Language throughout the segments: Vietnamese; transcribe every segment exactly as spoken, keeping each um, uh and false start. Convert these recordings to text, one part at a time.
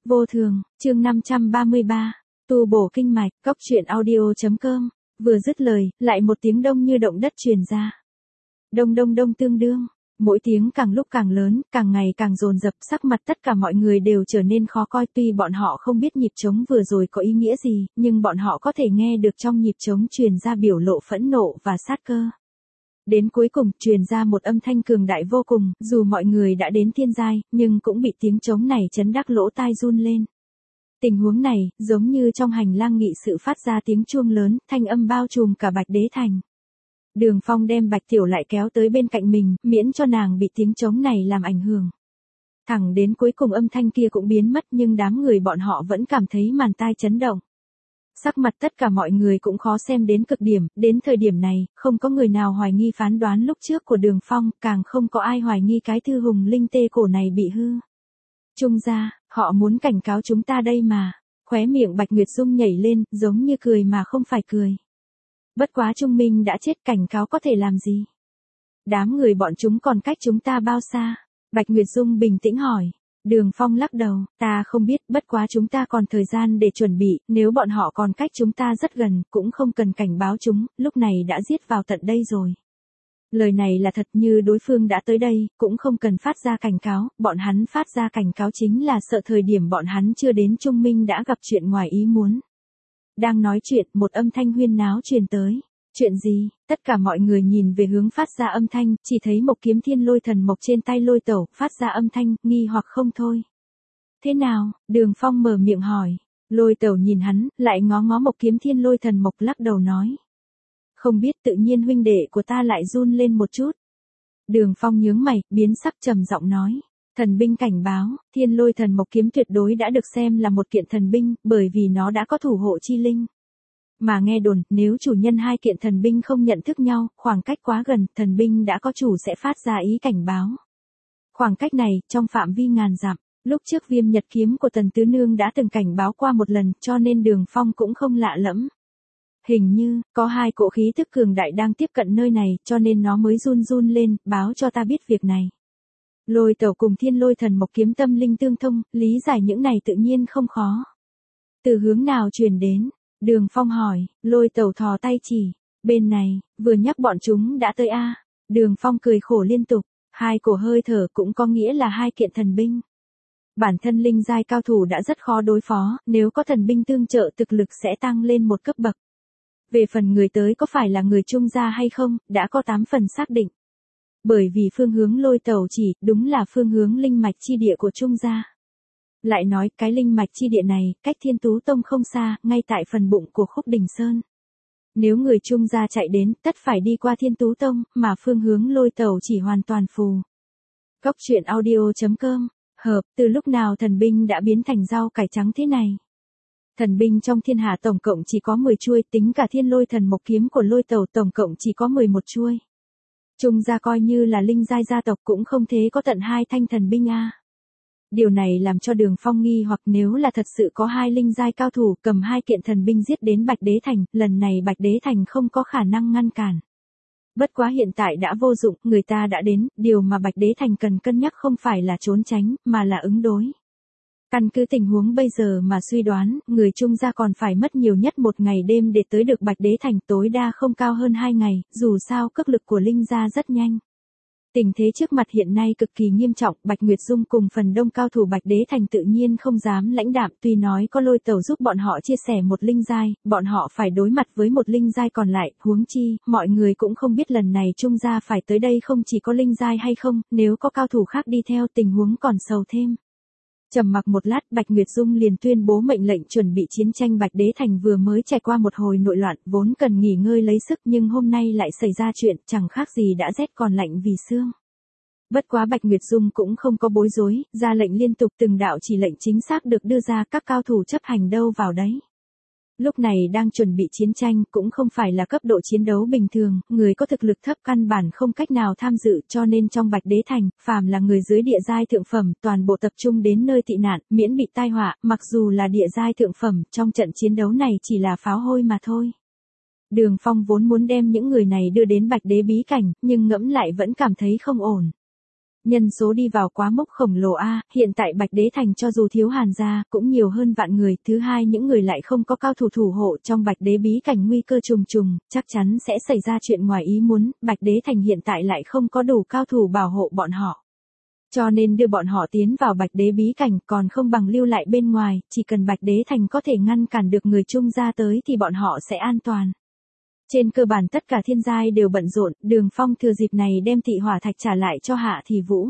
Vô thường, chương năm trăm ba mươi ba, tu bổ kinh mạch, cốc truyện audio.com, vừa dứt lời, lại một tiếng đông như động đất truyền ra. Đông đông đông tương đương, mỗi tiếng càng lúc càng lớn, càng ngày càng dồn dập, sắc mặt tất cả mọi người đều trở nên khó coi, tuy bọn họ không biết nhịp trống vừa rồi có ý nghĩa gì, nhưng bọn họ có thể nghe được trong nhịp trống truyền ra biểu lộ phẫn nộ và sát cơ. Đến cuối cùng, truyền ra một âm thanh cường đại vô cùng, dù mọi người đã đến thiên giai, nhưng cũng bị tiếng trống này chấn đắc lỗ tai run lên. Tình huống này, giống như trong hành lang nghị sự phát ra tiếng chuông lớn, thanh âm bao trùm cả Bạch Đế Thành. Đường Phong đem Bạch Tiểu lại kéo tới bên cạnh mình, miễn cho nàng bị tiếng trống này làm ảnh hưởng. Thẳng đến cuối cùng âm thanh kia cũng biến mất, nhưng đám người bọn họ vẫn cảm thấy màn tai chấn động. Sắc mặt tất cả mọi người cũng khó xem đến cực điểm, đến thời điểm này, không có người nào hoài nghi phán đoán lúc trước của Đường Phong, càng không có ai hoài nghi cái thư hùng linh tê cổ này bị hư. Trung gia, họ muốn cảnh cáo chúng ta đây mà. Khóe miệng Bạch Nguyệt Dung nhảy lên, giống như cười mà không phải cười. Bất quá Trung Minh đã chết, cảnh cáo có thể làm gì? Đám người bọn chúng còn cách chúng ta bao xa? Bạch Nguyệt Dung bình tĩnh hỏi. Đường Phong lắc đầu, ta không biết, bất quá chúng ta còn thời gian để chuẩn bị, nếu bọn họ còn cách chúng ta rất gần, cũng không cần cảnh báo chúng, lúc này đã giết vào tận đây rồi. Lời này là thật, như đối phương đã tới đây, cũng không cần phát ra cảnh cáo, bọn hắn phát ra cảnh cáo chính là sợ thời điểm bọn hắn chưa đến Trung Minh đã gặp chuyện ngoài ý muốn. Đang nói chuyện, một âm thanh huyên náo truyền tới. Chuyện gì? Tất cả mọi người nhìn về hướng phát ra âm thanh, chỉ thấy một kiếm thiên lôi thần mộc trên tay Lôi Tẩu, phát ra âm thanh, nghi hoặc không thôi. Thế nào? Đường Phong mở miệng hỏi. Lôi Tẩu nhìn hắn, lại ngó ngó một kiếm thiên lôi thần mộc, lắc đầu nói. Không biết, tự nhiên huynh đệ của ta lại run lên một chút. Đường Phong nhướng mày, biến sắc trầm giọng nói. Thần binh cảnh báo, thiên lôi thần mộc kiếm tuyệt đối đã được xem là một kiện thần binh, bởi vì nó đã có thủ hộ chi linh. Mà nghe đồn, nếu chủ nhân hai kiện thần binh không nhận thức nhau, khoảng cách quá gần, thần binh đã có chủ sẽ phát ra ý cảnh báo. Khoảng cách này, trong phạm vi ngàn dặm, lúc trước Viêm Nhật kiếm của Tần Tứ Nương đã từng cảnh báo qua một lần, cho nên Đường Phong cũng không lạ lẫm. Hình như, có hai cỗ khí tức cường đại đang tiếp cận nơi này, cho nên nó mới run run lên, báo cho ta biết việc này. Lôi Tẩu cùng thiên lôi thần mộc kiếm tâm linh tương thông, lý giải những này tự nhiên không khó. Từ hướng nào truyền đến? Đường Phong hỏi. Lôi Tẩu thò tay chỉ. Bên này, vừa nhắc bọn chúng đã tới a. Đường Phong cười khổ liên tục. Hai cổ hơi thở cũng có nghĩa là hai kiện thần binh. Bản thân linh giai cao thủ đã rất khó đối phó, nếu có thần binh tương trợ thực lực sẽ tăng lên một cấp bậc. Về phần người tới có phải là người Trung gia hay không, đã có tám phần xác định. Bởi vì phương hướng Lôi Tẩu chỉ, đúng là phương hướng linh mạch chi địa của Trung gia. Lại nói, cái linh mạch chi địa này, cách Thiên Tú Tông không xa, ngay tại phần bụng của Khúc Đình Sơn. Nếu người Trung gia chạy đến, tất phải đi qua Thiên Tú Tông, mà phương hướng Lôi Tẩu chỉ hoàn toàn phù. Cốc truyện audio.com, hợp, từ lúc nào thần binh đã biến thành rau cải trắng thế này? Thần binh trong thiên hạ tổng cộng chỉ có mười chuôi, tính cả thiên lôi thần mộc kiếm của Lôi Tẩu tổng cộng chỉ có mười một chuôi. Trung gia coi như là linh giai gia tộc cũng không thế có tận hai thanh thần binh a. Điều này làm cho Đường Phong nghi hoặc nếu là thật sự có hai linh giai cao thủ cầm hai kiện thần binh giết đến Bạch Đế Thành, lần này Bạch Đế Thành không có khả năng ngăn cản. Bất quá hiện tại đã vô dụng, người ta đã đến, điều mà Bạch Đế Thành cần cân nhắc không phải là trốn tránh, mà là ứng đối. Căn cứ tình huống bây giờ mà suy đoán, người Trung gia còn phải mất nhiều nhất một ngày đêm để tới được Bạch Đế Thành, tối đa không cao hơn hai ngày, dù sao cước lực của linh gia rất nhanh. Tình thế trước mặt hiện nay cực kỳ nghiêm trọng, Bạch Nguyệt Dung cùng phần đông cao thủ Bạch Đế Thành tự nhiên không dám lãnh đạm, tuy nói có Lôi Tẩu giúp bọn họ chia sẻ một linh giai, bọn họ phải đối mặt với một linh giai còn lại, huống chi, mọi người cũng không biết lần này Trung gia phải tới đây không chỉ có linh giai hay không, nếu có cao thủ khác đi theo tình huống còn sầu thêm. Trầm mặc một lát, Bạch Nguyệt Dung liền tuyên bố mệnh lệnh chuẩn bị chiến tranh. Bạch Đế Thành vừa mới trải qua một hồi nội loạn, vốn cần nghỉ ngơi lấy sức nhưng hôm nay lại xảy ra chuyện, chẳng khác gì đã rét còn lạnh vì xương. Bất quá Bạch Nguyệt Dung cũng không có bối rối, ra lệnh liên tục, từng đạo chỉ lệnh chính xác được đưa ra, các cao thủ chấp hành đâu vào đấy. Lúc này đang chuẩn bị chiến tranh, cũng không phải là cấp độ chiến đấu bình thường, người có thực lực thấp căn bản không cách nào tham dự, cho nên trong Bạch Đế Thành, phàm là người dưới địa giai thượng phẩm, toàn bộ tập trung đến nơi tị nạn, miễn bị tai họa, mặc dù là địa giai thượng phẩm, trong trận chiến đấu này chỉ là pháo hôi mà thôi. Đường Phong vốn muốn đem những người này đưa đến Bạch Đế bí cảnh, nhưng ngẫm lại vẫn cảm thấy không ổn. Nhân số đi vào quá mốc khổng lồ a, hiện tại Bạch Đế Thành cho dù thiếu Hàn gia, cũng nhiều hơn vạn người, thứ hai những người lại không có cao thủ thủ hộ trong Bạch Đế bí cảnh nguy cơ trùng trùng, chắc chắn sẽ xảy ra chuyện ngoài ý muốn, Bạch Đế Thành hiện tại lại không có đủ cao thủ bảo hộ bọn họ. Cho nên đưa bọn họ tiến vào Bạch Đế bí cảnh còn không bằng lưu lại bên ngoài, chỉ cần Bạch Đế Thành có thể ngăn cản được người Trung gia tới thì bọn họ sẽ an toàn. Trên cơ bản tất cả thiên giai đều bận rộn, Đường Phong thừa dịp này đem Thị Hỏa Thạch trả lại cho Hạ Thì Vũ.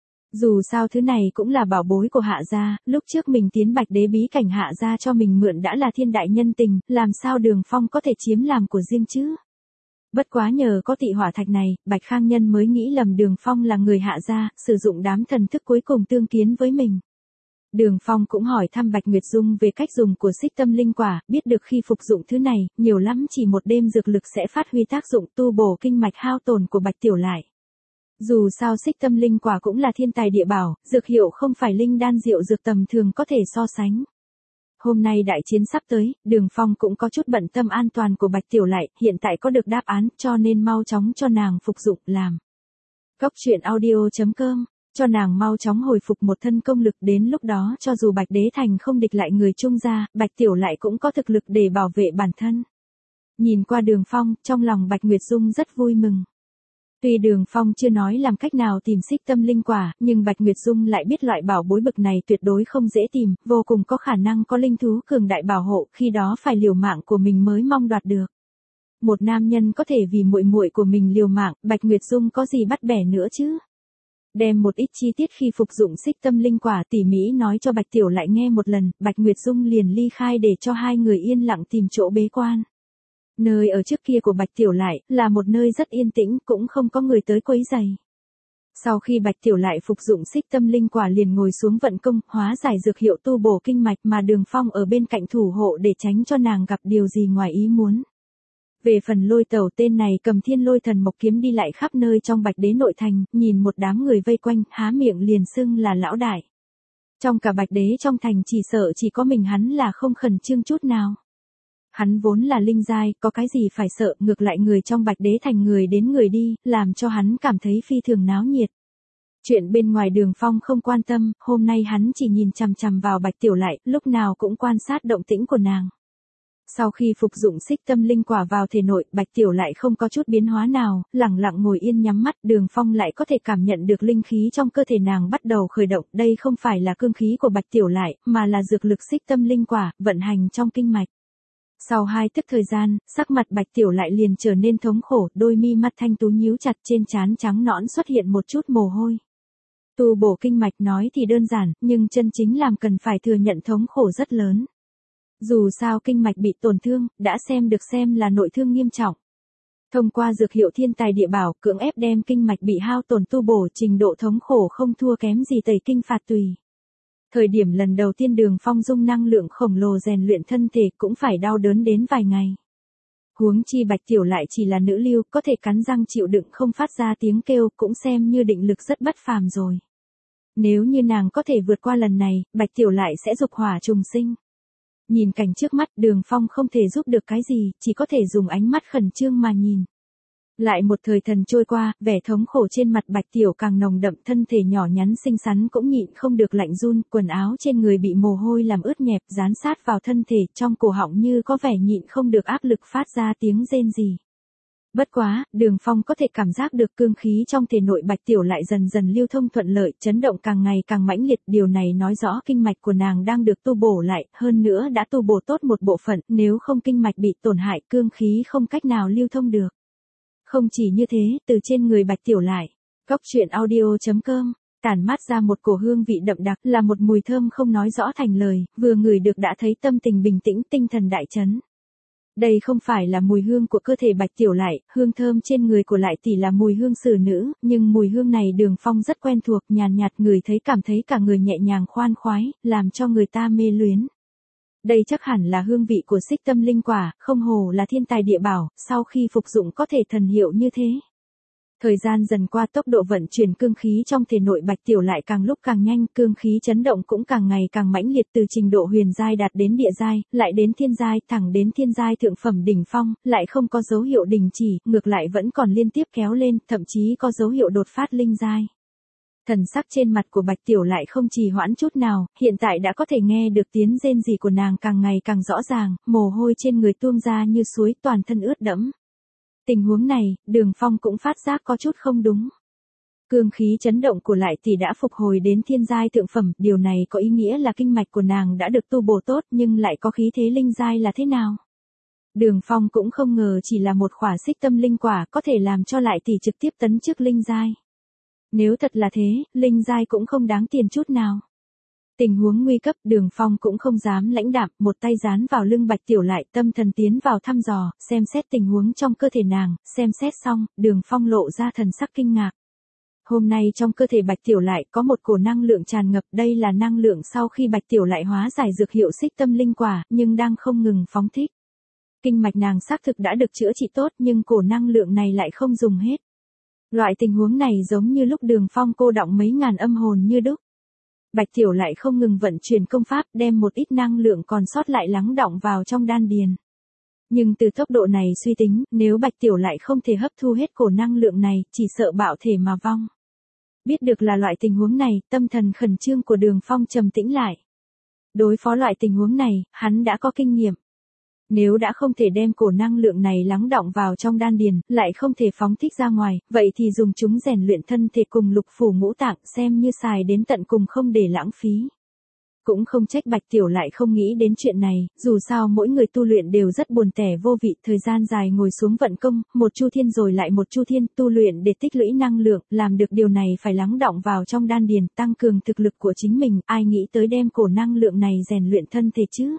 Dù sao thứ này cũng là bảo bối của Hạ gia, lúc trước mình tiến Bạch Đế bí cảnh Hạ gia cho mình mượn đã là thiên đại nhân tình, làm sao Đường Phong có thể chiếm làm của riêng chứ? Bất quá nhờ có Thị Hỏa Thạch này, Bạch Khang Nhân mới nghĩ lầm Đường Phong là người Hạ gia, sử dụng đám thần thức cuối cùng tương kiến với mình. Đường Phong cũng hỏi thăm Bạch Nguyệt Dung về cách dùng của xích tâm linh quả, biết được khi phục dụng thứ này, nhiều lắm chỉ một đêm dược lực sẽ phát huy tác dụng tu bổ kinh mạch hao tổn của Bạch Tiểu lại. Dù sao xích tâm linh quả cũng là thiên tài địa bảo, dược hiệu không phải linh đan diệu dược tầm thường có thể so sánh. Hôm nay đại chiến sắp tới, Đường Phong cũng có chút bận tâm an toàn của Bạch Tiểu lại, hiện tại có được đáp án cho nên mau chóng cho nàng phục dụng làm. Cốc truyện audio chấm com cho nàng mau chóng hồi phục một thân công lực, đến lúc đó cho dù Bạch Đế Thành không địch lại người Trung gia, Bạch Tiểu lại cũng có thực lực để bảo vệ bản thân. Nhìn qua Đường Phong, trong lòng Bạch Nguyệt Dung rất vui mừng. Tuy Đường Phong chưa nói làm cách nào tìm xích tâm linh quả, nhưng Bạch Nguyệt Dung lại biết loại bảo bối bực này tuyệt đối không dễ tìm, vô cùng có khả năng có linh thú cường đại bảo hộ, khi đó phải liều mạng của mình mới mong đoạt được. Một nam nhân có thể vì muội muội của mình liều mạng, Bạch Nguyệt Dung có gì bắt bẻ nữa chứ? Đem một ít chi tiết khi phục dụng xích tâm linh quả tỉ mỉ nói cho Bạch Tiểu lại nghe một lần, Bạch Nguyệt Dung liền ly khai để cho hai người yên lặng tìm chỗ bế quan. Nơi ở trước kia của Bạch Tiểu lại là một nơi rất yên tĩnh, cũng không có người tới quấy rầy. Sau khi Bạch Tiểu lại phục dụng xích tâm linh quả liền ngồi xuống vận công, hóa giải dược hiệu tu bổ kinh mạch mà Đường Phong ở bên cạnh thủ hộ để tránh cho nàng gặp điều gì ngoài ý muốn. Về phần Lôi Tẩu, tên này cầm Thiên Lôi Thần Mộc kiếm đi lại khắp nơi trong Bạch Đế nội thành, nhìn một đám người vây quanh, há miệng liền xưng là lão đại. Trong cả Bạch Đế trong thành chỉ sợ chỉ có mình hắn là không khẩn trương chút nào. Hắn vốn là linh giai, có cái gì phải sợ, ngược lại người trong Bạch Đế thành người đến người đi, làm cho hắn cảm thấy phi thường náo nhiệt. Chuyện bên ngoài Đường Phong không quan tâm, hôm nay hắn chỉ nhìn chằm chằm vào Bạch Tiểu lại, lúc nào cũng quan sát động tĩnh của nàng. Sau khi phục dụng xích tâm linh quả vào thể nội, Bạch Tiểu lại không có chút biến hóa nào, lặng lặng ngồi yên nhắm mắt, Đường Phong lại có thể cảm nhận được linh khí trong cơ thể nàng bắt đầu khởi động, đây không phải là cương khí của Bạch Tiểu lại, mà là dược lực xích tâm linh quả, vận hành trong kinh mạch. Sau hai tức thời gian, sắc mặt Bạch Tiểu lại liền trở nên thống khổ, đôi mi mắt thanh tú nhíu chặt, trên trán trắng nõn xuất hiện một chút mồ hôi. Tu bổ kinh mạch nói thì đơn giản, nhưng chân chính làm cần phải thừa nhận thống khổ rất lớn. Dù sao kinh mạch bị tổn thương, đã xem được xem là nội thương nghiêm trọng. Thông qua dược hiệu thiên tài địa bảo, cưỡng ép đem kinh mạch bị hao tổn tu bổ, trình độ thống khổ không thua kém gì tẩy kinh phạt tùy. Thời điểm lần đầu tiên Đường Phong dung năng lượng khổng lồ rèn luyện thân thể cũng phải đau đớn đến vài ngày. Huống chi Bạch Tiểu lại chỉ là nữ lưu, có thể cắn răng chịu đựng không phát ra tiếng kêu, cũng xem như định lực rất bất phàm rồi. Nếu như nàng có thể vượt qua lần này, Bạch Tiểu lại sẽ dục hỏa trùng sinh. Nhìn cảnh trước mắt, Đường Phong không thể giúp được cái gì, chỉ có thể dùng ánh mắt khẩn trương mà nhìn. Lại một thời thần trôi qua, vẻ thống khổ trên mặt Bạch Tiểu càng nồng đậm, thân thể nhỏ nhắn xinh xắn cũng nhịn không được lạnh run, quần áo trên người bị mồ hôi làm ướt nhẹp, dán sát vào thân thể, trong cổ họng như có vẻ nhịn không được áp lực phát ra tiếng rên rỉ. Bất quá, Đường Phong có thể cảm giác được cương khí trong thể nội Bạch Tiểu lại dần dần lưu thông thuận lợi, chấn động càng ngày càng mãnh liệt, điều này nói rõ kinh mạch của nàng đang được tu bổ lại, hơn nữa đã tu bổ tốt một bộ phận, nếu không kinh mạch bị tổn hại, cương khí không cách nào lưu thông được. Không chỉ như thế, từ trên người Bạch Tiểu lại, cốc truyện audio chấm com, tản mát ra một cổ hương vị đậm đặc, là một mùi thơm không nói rõ thành lời, vừa ngửi được đã thấy tâm tình bình tĩnh, tinh thần đại chấn. Đây không phải là mùi hương của cơ thể Bạch Tiểu lại, hương thơm trên người của lại tỷ là mùi hương xử nữ, nhưng mùi hương này Đường Phong rất quen thuộc, nhàn nhạt, nhạt người thấy cảm thấy cả người nhẹ nhàng khoan khoái, làm cho người ta mê luyến. Đây chắc hẳn là hương vị của xích tâm linh quả, không hồ là thiên tài địa bảo, sau khi phục dụng có thể thần hiệu như thế. Thời gian dần qua, tốc độ vận chuyển cương khí trong thể nội Bạch Tiểu lại càng lúc càng nhanh, cương khí chấn động cũng càng ngày càng mãnh liệt, từ trình độ huyền giai đạt đến địa giai, lại đến thiên giai, thẳng đến thiên giai thượng phẩm đỉnh phong, lại không có dấu hiệu đình chỉ, ngược lại vẫn còn liên tiếp kéo lên, thậm chí có dấu hiệu đột phát linh giai. Thần sắc trên mặt của Bạch Tiểu lại không trì hoãn chút nào, hiện tại đã có thể nghe được tiếng rên rỉ của nàng càng ngày càng rõ ràng, mồ hôi trên người tuôn ra như suối, toàn thân ướt đẫm. Tình huống này, Đường Phong cũng phát giác có chút không đúng. Cương khí chấn động của lại tỷ đã phục hồi đến thiên giai thượng phẩm, điều này có ý nghĩa là kinh mạch của nàng đã được tu bổ tốt nhưng lại có khí thế linh giai là thế nào? Đường Phong cũng không ngờ chỉ là một khỏa xích tâm linh quả có thể làm cho lại tỷ trực tiếp tấn chức linh giai. Nếu thật là thế, linh giai cũng không đáng tiền chút nào. Tình huống nguy cấp, Đường Phong cũng không dám lãnh đạm, một tay dán vào lưng Bạch Tiểu lại, tâm thần tiến vào thăm dò, xem xét tình huống trong cơ thể nàng, xem xét xong, Đường Phong lộ ra thần sắc kinh ngạc. Hôm nay trong cơ thể Bạch Tiểu lại có một cổ năng lượng tràn ngập, đây là năng lượng sau khi Bạch Tiểu lại hóa giải dược hiệu xích tâm linh quả, nhưng đang không ngừng phóng thích. Kinh mạch nàng xác thực đã được chữa trị tốt nhưng cổ năng lượng này lại không dùng hết. Loại tình huống này giống như lúc Đường Phong cô đọng mấy ngàn âm hồn như đúc. Bạch Tiểu lại không ngừng vận chuyển công pháp đem một ít năng lượng còn sót lại lắng đọng vào trong đan điền. Nhưng từ tốc độ này suy tính, nếu Bạch Tiểu lại không thể hấp thu hết cổ năng lượng này, chỉ sợ bạo thể mà vong. Biết được là loại tình huống này, tâm thần khẩn trương của Đường Phong trầm tĩnh lại. Đối phó loại tình huống này, hắn đã có kinh nghiệm. Nếu đã không thể đem cổ năng lượng này lắng đọng vào trong đan điền, lại không thể phóng thích ra ngoài, vậy thì dùng chúng rèn luyện thân thể cùng lục phủ ngũ tạng xem như xài đến tận cùng không để lãng phí. Cũng không trách Bạch Tiểu lại không nghĩ đến chuyện này, dù sao mỗi người tu luyện đều rất buồn tẻ vô vị, thời gian dài ngồi xuống vận công, một chu thiên rồi lại một chu thiên, tu luyện để tích lũy năng lượng, làm được điều này phải lắng đọng vào trong đan điền, tăng cường thực lực của chính mình, ai nghĩ tới đem cổ năng lượng này rèn luyện thân thể chứ?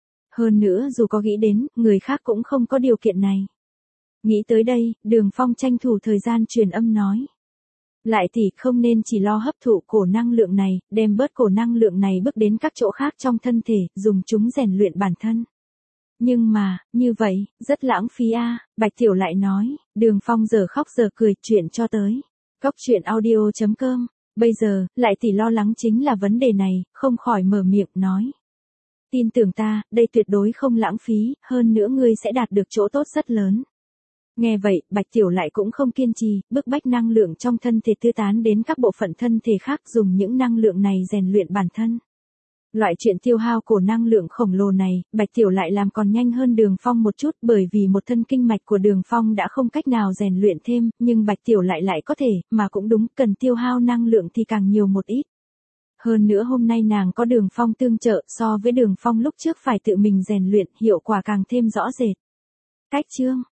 Hơn nữa dù có nghĩ đến, người khác cũng không có điều kiện này. Nghĩ tới đây, Đường Phong tranh thủ thời gian truyền âm nói. Lại tỷ không nên chỉ lo hấp thụ cổ năng lượng này, đem bớt cổ năng lượng này bước đến các chỗ khác trong thân thể, dùng chúng rèn luyện bản thân. Nhưng mà, như vậy, rất lãng phí a. À, Bạch Tiểu lại nói, Đường Phong giờ khóc giờ cười, chuyện cho tới. Cóc truyện audio chấm com, bây giờ, lại tỷ lo lắng chính là vấn đề này, không khỏi mở miệng nói. Tin tưởng ta, đây tuyệt đối không lãng phí, hơn nữa ngươi sẽ đạt được chỗ tốt rất lớn. Nghe vậy, Bạch Tiểu lại cũng không kiên trì, bức bách năng lượng trong thân thể tư tán đến các bộ phận thân thể khác dùng những năng lượng này rèn luyện bản thân. Loại chuyện tiêu hao cổ năng lượng khổng lồ này, Bạch Tiểu lại làm còn nhanh hơn Đường Phong một chút bởi vì một thân kinh mạch của Đường Phong đã không cách nào rèn luyện thêm, nhưng Bạch Tiểu lại lại có thể, mà cũng đúng, cần tiêu hao năng lượng thì càng nhiều một ít. Hơn nữa hôm nay nàng có Đường Phong tương trợ so với Đường Phong lúc trước phải tự mình rèn luyện, hiệu quả càng thêm rõ rệt. Cách chương